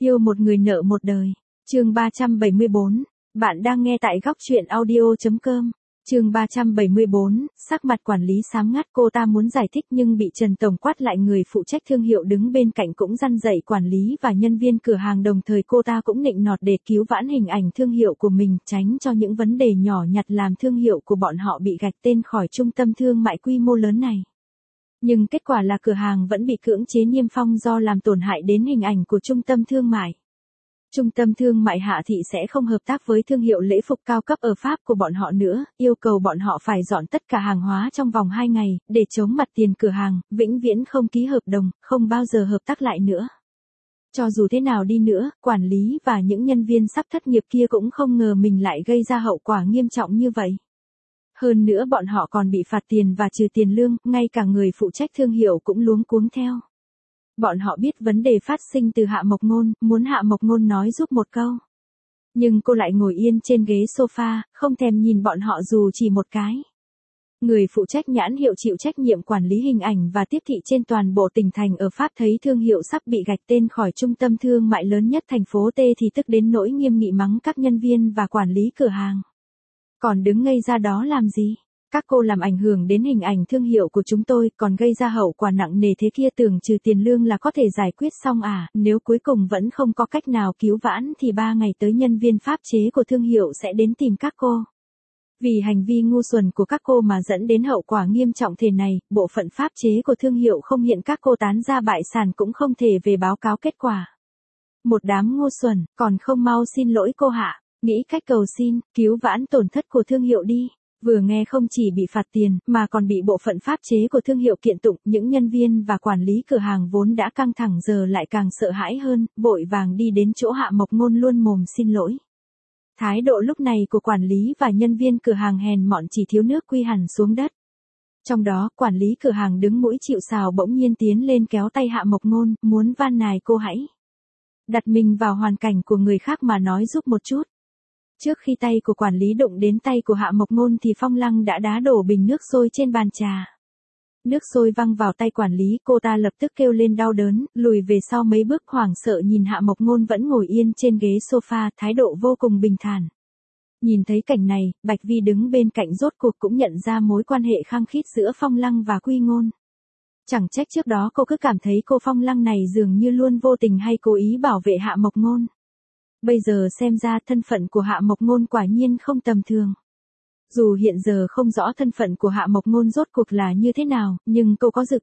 Yêu một người nợ một đời. Chương 374. Bạn đang nghe tại góc truyện audio.com. Chương 374, sắc mặt quản lý xám ngắt, cô ta muốn giải thích nhưng bị Trần Tổng quát lại. Người phụ trách thương hiệu đứng bên cạnh cũng răn dạy quản lý và nhân viên cửa hàng, đồng thời cô ta cũng nịnh nọt để cứu vãn hình ảnh thương hiệu của mình, tránh cho những vấn đề nhỏ nhặt làm thương hiệu của bọn họ bị gạch tên khỏi trung tâm thương mại quy mô lớn này. Nhưng kết quả là cửa hàng vẫn bị cưỡng chế niêm phong do làm tổn hại đến hình ảnh của trung tâm thương mại. Trung tâm thương mại Hạ Thị sẽ không hợp tác với thương hiệu lễ phục cao cấp ở Pháp của bọn họ nữa, yêu cầu bọn họ phải dọn tất cả hàng hóa trong vòng 2 ngày, để chống mặt tiền cửa hàng, vĩnh viễn không ký hợp đồng, không bao giờ hợp tác lại nữa. Cho dù thế nào đi nữa, quản lý và những nhân viên sắp thất nghiệp kia cũng không ngờ mình lại gây ra hậu quả nghiêm trọng như vậy. Hơn nữa bọn họ còn bị phạt tiền và trừ tiền lương, ngay cả người phụ trách thương hiệu cũng luống cuống theo. Bọn họ biết vấn đề phát sinh từ Hạ Mộc Ngôn, muốn Hạ Mộc Ngôn nói giúp một câu. Nhưng cô lại ngồi yên trên ghế sofa, không thèm nhìn bọn họ dù chỉ một cái. Người phụ trách nhãn hiệu chịu trách nhiệm quản lý hình ảnh và tiếp thị trên toàn bộ tỉnh thành ở Pháp thấy thương hiệu sắp bị gạch tên khỏi trung tâm thương mại lớn nhất thành phố T thì tức đến nỗi nghiêm nghị mắng các nhân viên và quản lý cửa hàng. Còn đứng ngây ra đó làm gì? Các cô làm ảnh hưởng đến hình ảnh thương hiệu của chúng tôi, còn gây ra hậu quả nặng nề thế kia, tưởng trừ tiền lương là có thể giải quyết xong à? Nếu cuối cùng vẫn không có cách nào cứu vãn thì 3 ngày tới nhân viên pháp chế của thương hiệu sẽ đến tìm các cô. Vì hành vi ngu xuẩn của các cô mà dẫn đến hậu quả nghiêm trọng thế này, bộ phận pháp chế của thương hiệu không hiện các cô tán ra bại sản cũng không thể về báo cáo kết quả. Một đám ngu xuẩn, còn không mau xin lỗi cô Hạ, nghĩ cách cầu xin, cứu vãn tổn thất của thương hiệu đi. Vừa nghe không chỉ bị phạt tiền, mà còn bị bộ phận pháp chế của thương hiệu kiện tụng, những nhân viên và quản lý cửa hàng vốn đã căng thẳng giờ lại càng sợ hãi hơn, vội vàng đi đến chỗ Hạ Mộc Ngôn luôn mồm xin lỗi. Thái độ lúc này của quản lý và nhân viên cửa hàng hèn mọn chỉ thiếu nước quy hẳn xuống đất. Trong đó, quản lý cửa hàng đứng mũi chịu sào bỗng nhiên tiến lên kéo tay Hạ Mộc Ngôn, muốn van nài cô hãy đặt mình vào hoàn cảnh của người khác mà nói giúp một chút. Trước khi tay của quản lý đụng đến tay của Hạ Mộc Ngôn thì Phong Lăng đã đá đổ bình nước sôi trên bàn trà. Nước sôi văng vào tay quản lý, cô ta lập tức kêu lên đau đớn, lùi về sau mấy bước hoảng sợ nhìn Hạ Mộc Ngôn vẫn ngồi yên trên ghế sofa, thái độ vô cùng bình thản. Nhìn thấy cảnh này, Bạch Vi đứng bên cạnh rốt cuộc cũng nhận ra mối quan hệ khăng khít giữa Phong Lăng và Quy Ngôn. Chẳng trách trước đó cô cứ cảm thấy cô Phong Lăng này dường như luôn vô tình hay cố ý bảo vệ Hạ Mộc Ngôn. Bây giờ xem ra thân phận của Hạ Mộc Ngôn quả nhiên không tầm thường. Dù hiện giờ không rõ thân phận của Hạ Mộc Ngôn rốt cuộc là như thế nào, nhưng cô có dự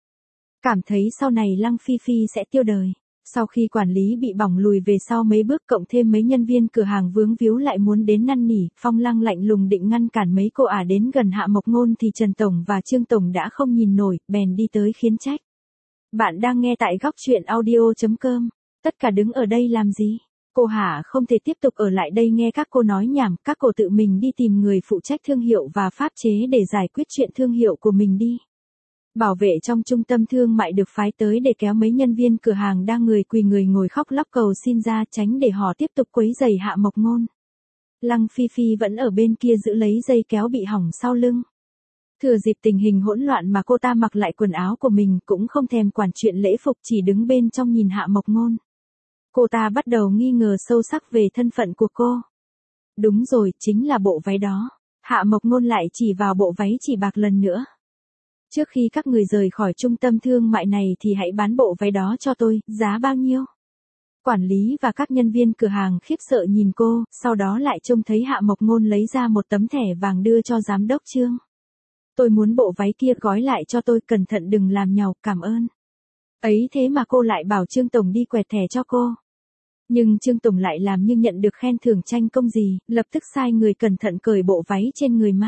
cảm thấy sau này Lăng Phi Phi sẽ tiêu đời. Sau khi quản lý bị bỏng lùi về sau mấy bước, cộng thêm mấy nhân viên cửa hàng vướng víu lại muốn đến năn nỉ, Phong Lăng lạnh lùng định ngăn cản mấy cô ả đến gần Hạ Mộc Ngôn thì Trần Tổng và Trương Tổng đã không nhìn nổi, bèn đi tới khiến trách. Bạn đang nghe tại góc truyện audio.com. Tất cả đứng ở đây làm gì? Cô Hạ không thể tiếp tục ở lại đây nghe các cô nói nhảm, các cô tự mình đi tìm người phụ trách thương hiệu và pháp chế để giải quyết chuyện thương hiệu của mình đi. Bảo vệ trong trung tâm thương mại được phái tới để kéo mấy nhân viên cửa hàng đang người quỳ người ngồi khóc lóc cầu xin ra, tránh để họ tiếp tục quấy rầy Hạ Mộc Ngôn. Lăng Phi Phi vẫn ở bên kia giữ lấy dây kéo bị hỏng sau lưng. Thừa dịp tình hình hỗn loạn mà cô ta mặc lại quần áo của mình, cũng không thèm quản chuyện lễ phục, chỉ đứng bên trong nhìn Hạ Mộc Ngôn. Cô ta bắt đầu nghi ngờ sâu sắc về thân phận của cô. Đúng rồi, chính là bộ váy đó. Hạ Mộc Ngôn lại chỉ vào bộ váy chỉ bạc lần nữa. Trước khi các người rời khỏi trung tâm thương mại này thì hãy bán bộ váy đó cho tôi, giá bao nhiêu? Quản lý và các nhân viên cửa hàng khiếp sợ nhìn cô, sau đó lại trông thấy Hạ Mộc Ngôn lấy ra một tấm thẻ vàng đưa cho giám đốc Trương. Tôi muốn bộ váy kia gói lại cho tôi, cẩn thận đừng làm nhàu, cảm ơn. Ấy thế mà cô lại bảo Trương Tổng đi quẹt thẻ cho cô. Nhưng Trương Tổng lại làm như nhận được khen thưởng tranh công gì, lập tức sai người cẩn thận cởi bộ váy trên người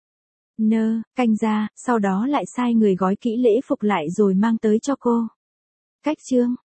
canh ra, sau đó lại sai người gói kỹ lễ phục lại rồi mang tới cho cô. Cách Trương,